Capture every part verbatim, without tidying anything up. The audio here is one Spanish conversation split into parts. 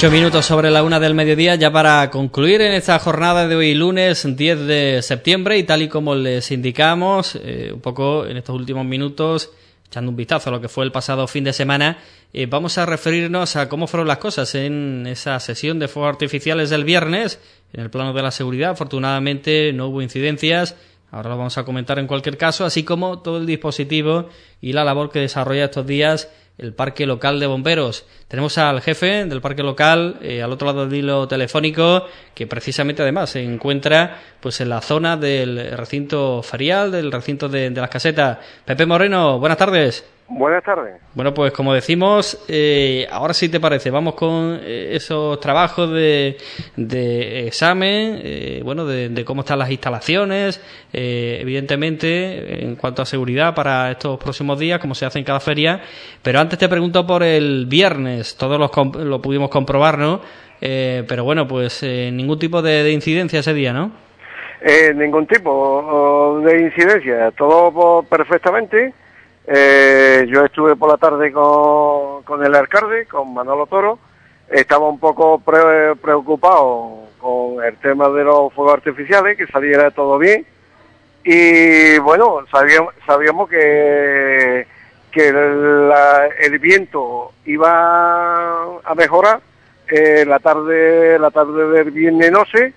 Ocho minutos sobre la una del mediodía, ya para concluir en esta jornada de hoy, lunes diez de septiembre, y tal y como les indicamos, eh, un poco en estos últimos minutos, echando un vistazo a lo que fue el pasado fin de semana, eh, vamos a referirnos a cómo fueron las cosas en esa sesión de fuegos artificiales del viernes. En el plano de la seguridad, afortunadamente no hubo incidencias. Ahora lo vamos a comentar en cualquier caso, así como todo el dispositivo y la labor que desarrolla estos días el Parque Local de Bomberos. Tenemos al jefe del Parque Local, eh, al otro lado del hilo telefónico, que precisamente además se encuentra pues en la zona del recinto ferial, del recinto de, de las casetas. Pepe Moreno, buenas tardes. Buenas tardes. Bueno, pues como decimos, eh, ahora sí te parece, vamos con eh, esos trabajos de, de examen, eh, bueno, de, de cómo están las instalaciones, eh, evidentemente, en cuanto a seguridad para estos próximos días, como se hace en cada feria. Pero antes te pregunto por el viernes, todos los comp- lo pudimos comprobar, ¿no? Eh, pero bueno, pues eh, ningún tipo de, de incidencia ese día, ¿no? Eh, ningún tipo de incidencia, todo perfectamente. Eh, yo estuve por la tarde con, con el alcalde, con Manolo Toro. Estaba un poco pre, preocupado con el tema de los fuegos artificiales, que saliera todo bien. Y bueno, sabíamos, sabíamos que, que la, el viento iba a mejorar eh, la tarde la tarde del viernes noche.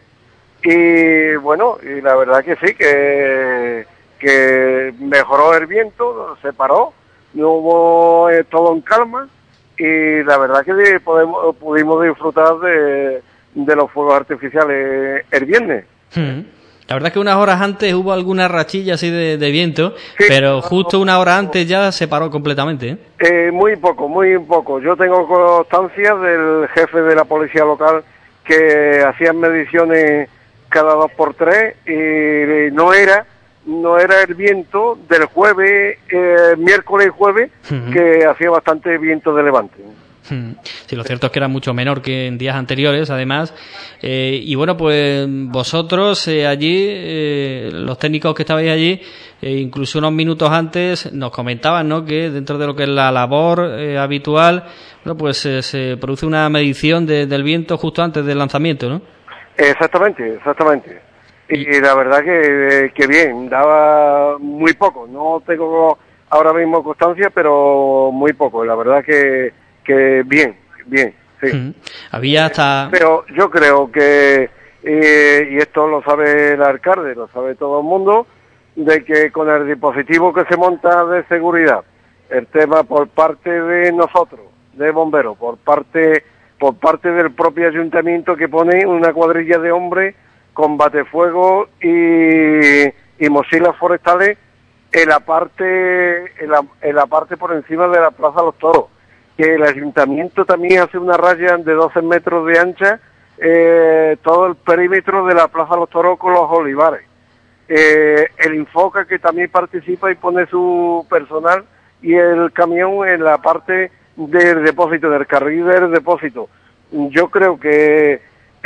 Y bueno, y la verdad que sí, que... que mejoró el viento, se paró, no hubo eh, todo en calma, y la verdad que podemos, pudimos disfrutar de, de los fuegos artificiales el viernes. Hmm. La verdad es que unas horas antes hubo alguna rachilla así de, de viento, sí, pero justo una hora antes ya se paró completamente, ¿eh? Eh, muy poco, muy poco. Yo tengo constancia del jefe de la policía local que hacían mediciones cada dos por tres y no era no era el viento del jueves, eh, miércoles y jueves, uh-huh. que hacía bastante viento de levante. Sí, lo cierto es que era mucho menor que en días anteriores, además. Eh, y bueno, pues vosotros eh, allí, eh, los técnicos que estabais allí, eh, incluso unos minutos antes, nos comentaban, ¿no?, que dentro de lo que es la labor eh, habitual, bueno, pues eh, se produce una medición de, del viento justo antes del lanzamiento, ¿no? Exactamente, exactamente. Y la verdad que, que bien, daba muy poco, no tengo ahora mismo constancia, pero muy poco, la verdad que, que bien, bien, sí. Uh-huh. Había hasta... Pero yo creo que, eh, y esto lo sabe el alcalde, lo sabe todo el mundo, de que con el dispositivo que se monta de seguridad, el tema por parte de nosotros, de bomberos, por parte, por parte del propio ayuntamiento que pone una cuadrilla de hombres con batefuego y, y mochilas forestales en la parte en la, en la parte por encima de la Plaza Los Toros, que el ayuntamiento también hace una raya de doce metros de ancha, eh, todo el perímetro de la Plaza Los Toros con los olivares. Eh, el Infoca, que también participa y pone su personal y el camión en la parte del depósito, del carril del depósito. Yo creo que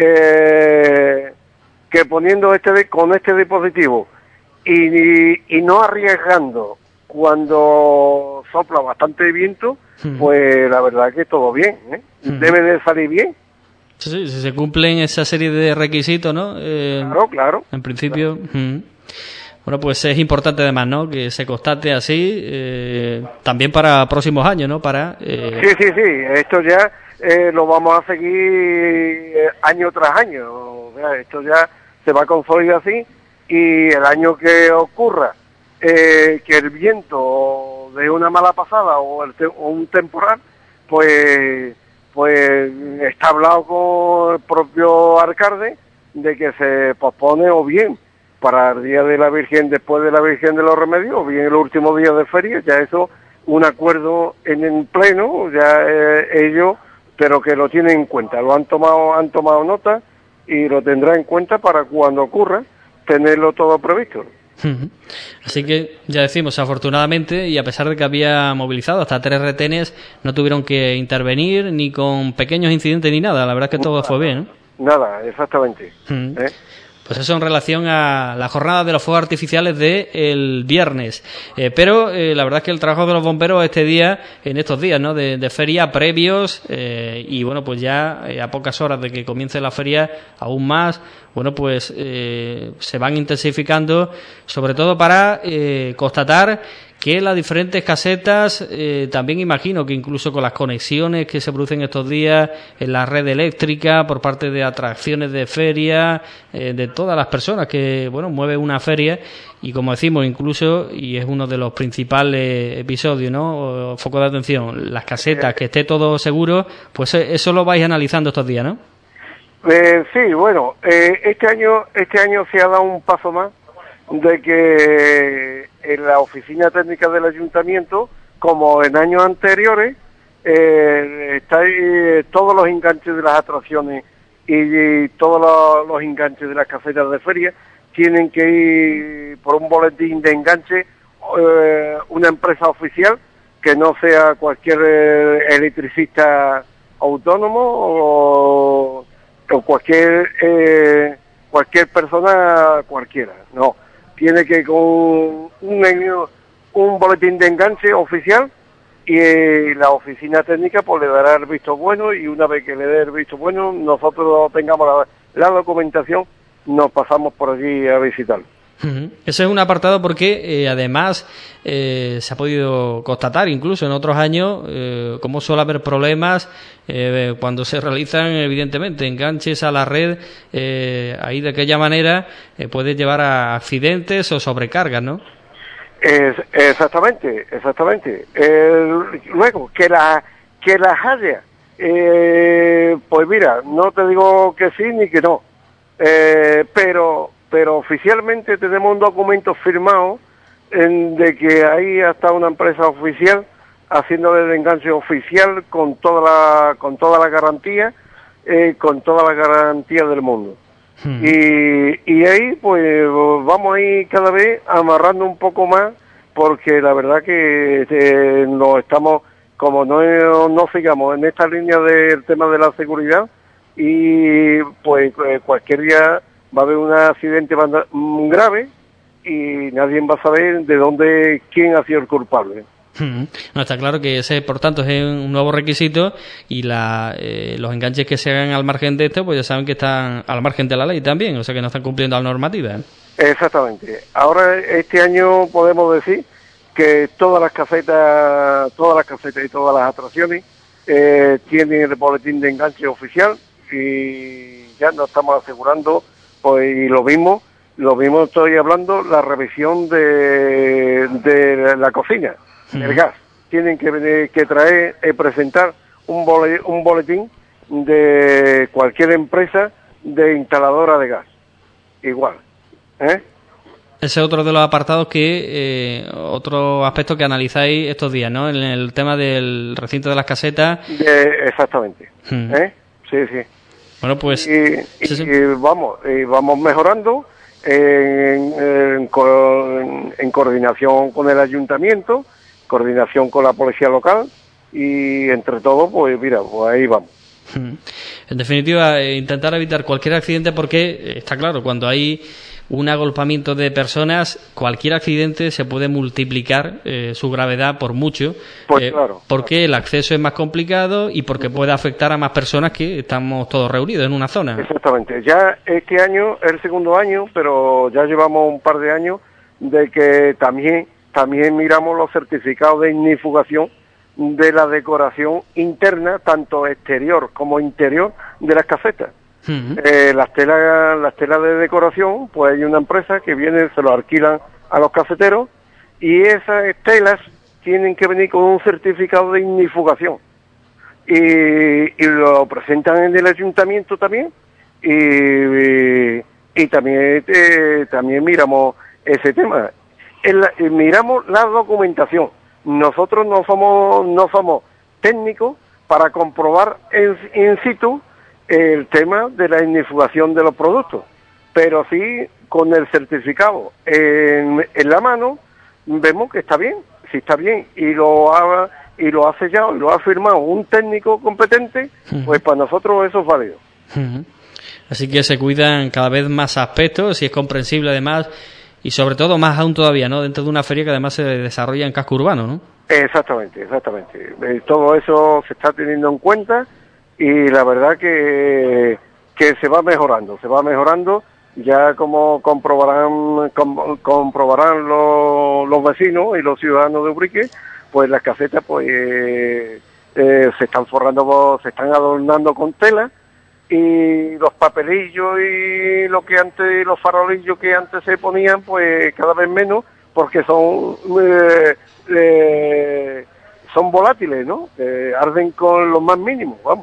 eh, que poniendo este con este dispositivo y, y, y no arriesgando cuando sopla bastante viento, hmm. pues la verdad que todo bien, ¿eh? Hmm. Debe de salir bien. Sí, sí, si se cumplen esa serie de requisitos, ¿no? Eh, claro, claro. En principio, claro. Hmm. Bueno, pues es importante además, ¿no?, que se constate así, eh, también para próximos años, ¿no? Para eh... Sí, sí, sí, esto ya eh, lo vamos a seguir eh, año tras año, o sea, esto ya se va a consolidar así, y el año que ocurra eh, que el viento de una mala pasada o, el te o un temporal, pues pues está hablado con el propio alcalde de que se pospone o bien para el día de la Virgen, después de la Virgen de los Remedios, o bien el último día de feria, ya eso, un acuerdo en el pleno, ya eh, ellos, pero que lo tienen en cuenta, lo han tomado, han tomado nota y lo tendrá en cuenta para cuando ocurra, tenerlo todo previsto. Uh-huh. Así que ya decimos, afortunadamente, y a pesar de que había movilizado hasta tres retenes, no tuvieron que intervenir ni con pequeños incidentes ni nada, la verdad es que todo nada, fue bien, ¿no? Nada, exactamente. Uh-huh. ¿Eh? Pues eso en relación a la jornada de los fuegos artificiales de el viernes. Eh, pero eh, la verdad es que el trabajo de los bomberos este día, en estos días, ¿no? De, de feria previos eh, y bueno, pues ya eh, a pocas horas de que comience la feria, aún más, bueno, pues eh, se van intensificando, sobre todo para eh, constatar que las diferentes casetas, eh, también imagino que incluso con las conexiones que se producen estos días en la red eléctrica por parte de atracciones de feria, eh, de todas las personas que, bueno, mueve una feria, y como decimos incluso, y es uno de los principales episodios, ¿no? O foco de atención, las casetas, que esté todo seguro, pues eso lo vais analizando estos días, ¿no? Eh, sí, bueno, eh, este año, este año se ha dado un paso más de que en la oficina técnica del ayuntamiento, como en años anteriores, eh, está ahí, todos los enganches de las atracciones y, y todos los, los enganches de las casetas de feria tienen que ir por un boletín de enganche eh, una empresa oficial, que no sea cualquier eh, electricista autónomo o, o cualquier eh, cualquier persona cualquiera, no. Tiene que con un, un boletín de enganche oficial y eh, la oficina técnica pues le dará el visto bueno, y una vez que le dé el visto bueno, nosotros tengamos la, la documentación, nos pasamos por allí a visitarlo. Uh-huh. Ese es un apartado porque eh, además eh, se ha podido constatar incluso en otros años eh, cómo suele haber problemas eh, cuando se realizan evidentemente enganches a la red, eh, ahí de aquella manera eh, puede llevar a accidentes o sobrecargas, ¿no? Es, exactamente, exactamente. Eh, luego, que la que las haya, eh, pues mira, no te digo que sí ni que no, eh, pero pero oficialmente tenemos un documento firmado en, de que hay hasta una empresa oficial haciéndole el enganche oficial con toda la con toda la garantía, eh, con toda la garantía del mundo. Hmm. Y, y ahí pues vamos a ir cada vez amarrando un poco más, porque la verdad que eh, no estamos, como no, no sigamos en esta línea del tema de la seguridad, y pues eh, cualquier día va a haber un accidente grave y nadie va a saber de dónde, quién ha sido el culpable. No, está claro que ese, por tanto, es un nuevo requisito, y la, eh, los enganches que se hagan al margen de esto, pues ya saben que están al margen de la ley también, o sea que no están cumpliendo la normativa, ¿eh? Exactamente. Ahora, este año podemos decir que todas las casetas, todas las casetas y todas las atracciones eh, tienen el boletín de enganche oficial, y ya nos estamos asegurando, pues, y lo mismo, lo mismo estoy hablando, la revisión de, de la cocina, uh-huh. el gas. Tienen que, que traer, eh, presentar un, bole, un boletín de cualquier empresa de instaladora de gas. Igual. ¿Eh? Ese es otro de los apartados que, eh, otro aspecto que analizáis estos días, ¿no? En el tema del recinto de las casetas. De, exactamente. Uh-huh. ¿Eh? Sí, sí. Bueno, pues y, sí, sí. y vamos y vamos mejorando en, en, en, en coordinación con el ayuntamiento, coordinación con la policía local, y entre todos, pues mira, pues ahí vamos. En definitiva, intentar evitar cualquier accidente, porque está claro, cuando hay un agolpamiento de personas, cualquier accidente se puede multiplicar eh, su gravedad por mucho, pues eh, claro, porque claro. el acceso es más complicado y porque puede afectar a más personas que estamos todos reunidos en una zona. Exactamente. Ya este año es el segundo año, pero ya llevamos un par de años de que también también miramos los certificados de ignifugación de la decoración interna, tanto exterior como interior, de las casetas. Uh-huh. Eh, las telas, las telas de decoración, pues hay una empresa que viene, se lo alquilan a los caseteros, y esas telas tienen que venir con un certificado de ignifugación, y, y lo presentan en el ayuntamiento también, y, y, y también eh, también miramos ese tema. El, eh, miramos la documentación. Nosotros no somos no somos técnicos para comprobar en, in situ el tema de la ignifugación de los productos, pero sí con el certificado en, en la mano vemos que está bien, si está bien y lo ha y lo ha sellado y lo ha firmado un técnico competente, uh-huh. pues para nosotros eso es válido. Uh-huh. Así que se cuidan cada vez más aspectos y es comprensible además, y sobre todo más aún todavía, ¿no? Dentro de una feria que además se desarrolla en casco urbano, ¿no? Exactamente, exactamente. Eh, todo eso se está teniendo en cuenta y la verdad que, que se va mejorando, se va mejorando. Ya como comprobarán com, comprobarán los, los vecinos y los ciudadanos de Ubrique, pues las casetas pues eh, eh, se están forrando, se están adornando con tela, y los papelillos y lo que antes, los farolillos que antes se ponían, pues cada vez menos, porque son eh, eh, son volátiles, ¿no? Eh, arden con los más mínimos, vamos.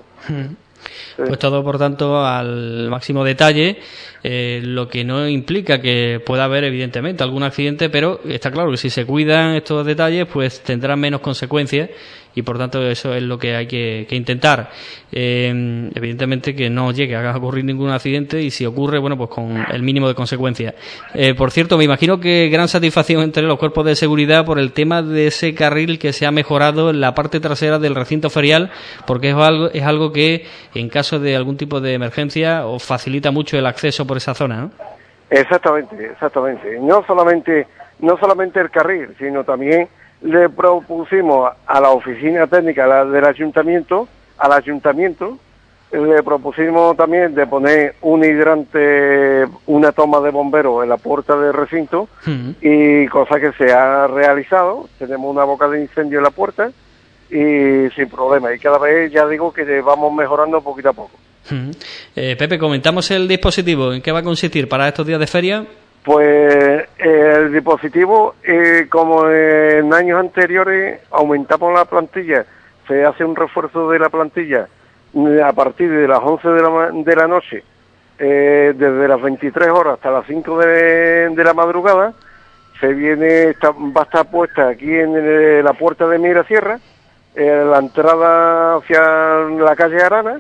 Pues todo, por tanto, al máximo detalle, eh, lo que no implica que pueda haber, evidentemente, algún accidente, pero está claro que si se cuidan estos detalles, pues tendrán menos consecuencias y, por tanto, eso es lo que hay que, que intentar. Eh, evidentemente que no llegue a ocurrir ningún accidente y si ocurre, bueno, pues con el mínimo de consecuencias. Eh, por cierto, me imagino que gran satisfacción entre los cuerpos de seguridad por el tema de ese carril que se ha mejorado en la parte trasera del recinto ferial, porque es algo, es algo que en caso de algún tipo de emergencia os facilita mucho el acceso por esa zona, ¿no? Exactamente, exactamente. No solamente, no solamente el carril, sino también le propusimos a la oficina técnica del ayuntamiento, al ayuntamiento, le propusimos también de poner un hidrante, una toma de bomberos en la puerta del recinto, uh-huh. y cosa que se ha realizado. Tenemos una boca de incendio en la puerta y sin problema. Y cada vez, ya digo, que vamos mejorando poquito a poco. Uh-huh. Eh, Pepe, comentamos el dispositivo. ¿En qué va a consistir para estos días de feria? Pues eh, el dispositivo, eh, como en años anteriores, aumentamos la plantilla, se hace un refuerzo de la plantilla a partir de las once de la, de la noche, eh, desde las veintitrés horas hasta las cinco de, de la madrugada. Se viene, está, va a estar puesta aquí en el, la puerta de Mirasierra, eh, la entrada hacia la calle Arana,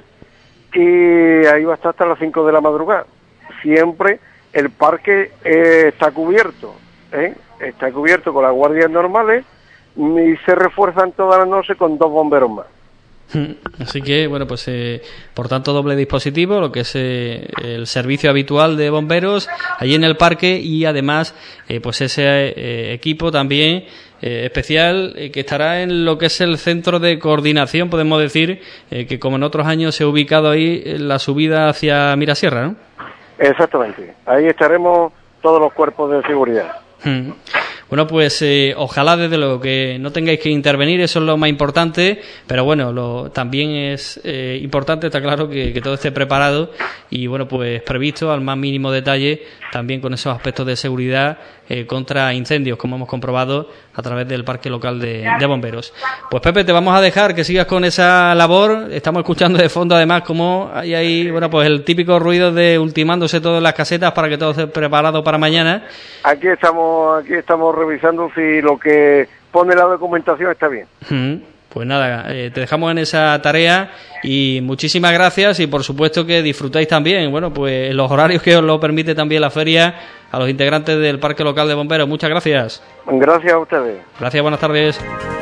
y ahí va a estar hasta las cinco de la madrugada. Siempre el parque eh, está cubierto, ¿eh? está cubierto con las guardias normales y se refuerzan todas las noches con dos bomberos más. Así que, bueno, pues eh, por tanto doble dispositivo, lo que es eh, el servicio habitual de bomberos allí en el parque y además eh, pues ese eh, equipo también eh, especial eh, que estará en lo que es el centro de coordinación, podemos decir, eh, que como en otros años se ha ubicado ahí en la subida hacia Mirasierra, ¿no? Exactamente, ahí estaremos todos los cuerpos de seguridad. Hmm. Bueno, pues eh, ojalá desde luego que no tengáis que intervenir, eso es lo más importante, pero bueno, lo, también es eh, importante, está claro, que, que todo esté preparado y bueno, pues previsto al más mínimo detalle, también con esos aspectos de seguridad eh, contra incendios, como hemos comprobado a través del parque local de, de bomberos. Pues Pepe, te vamos a dejar que sigas con esa labor, estamos escuchando de fondo además como hay ahí, bueno, pues el típico ruido de ultimándose todas las casetas para que todo esté preparado para mañana. Aquí estamos, aquí estamos revisando si lo que pone la documentación está bien. Pues nada, eh, te dejamos en esa tarea y muchísimas gracias y por supuesto que disfrutáis también, bueno, pues los horarios que os lo permite también la feria, a los integrantes del Parque Local de Bomberos. Muchas gracias. Gracias a ustedes. Gracias, buenas tardes.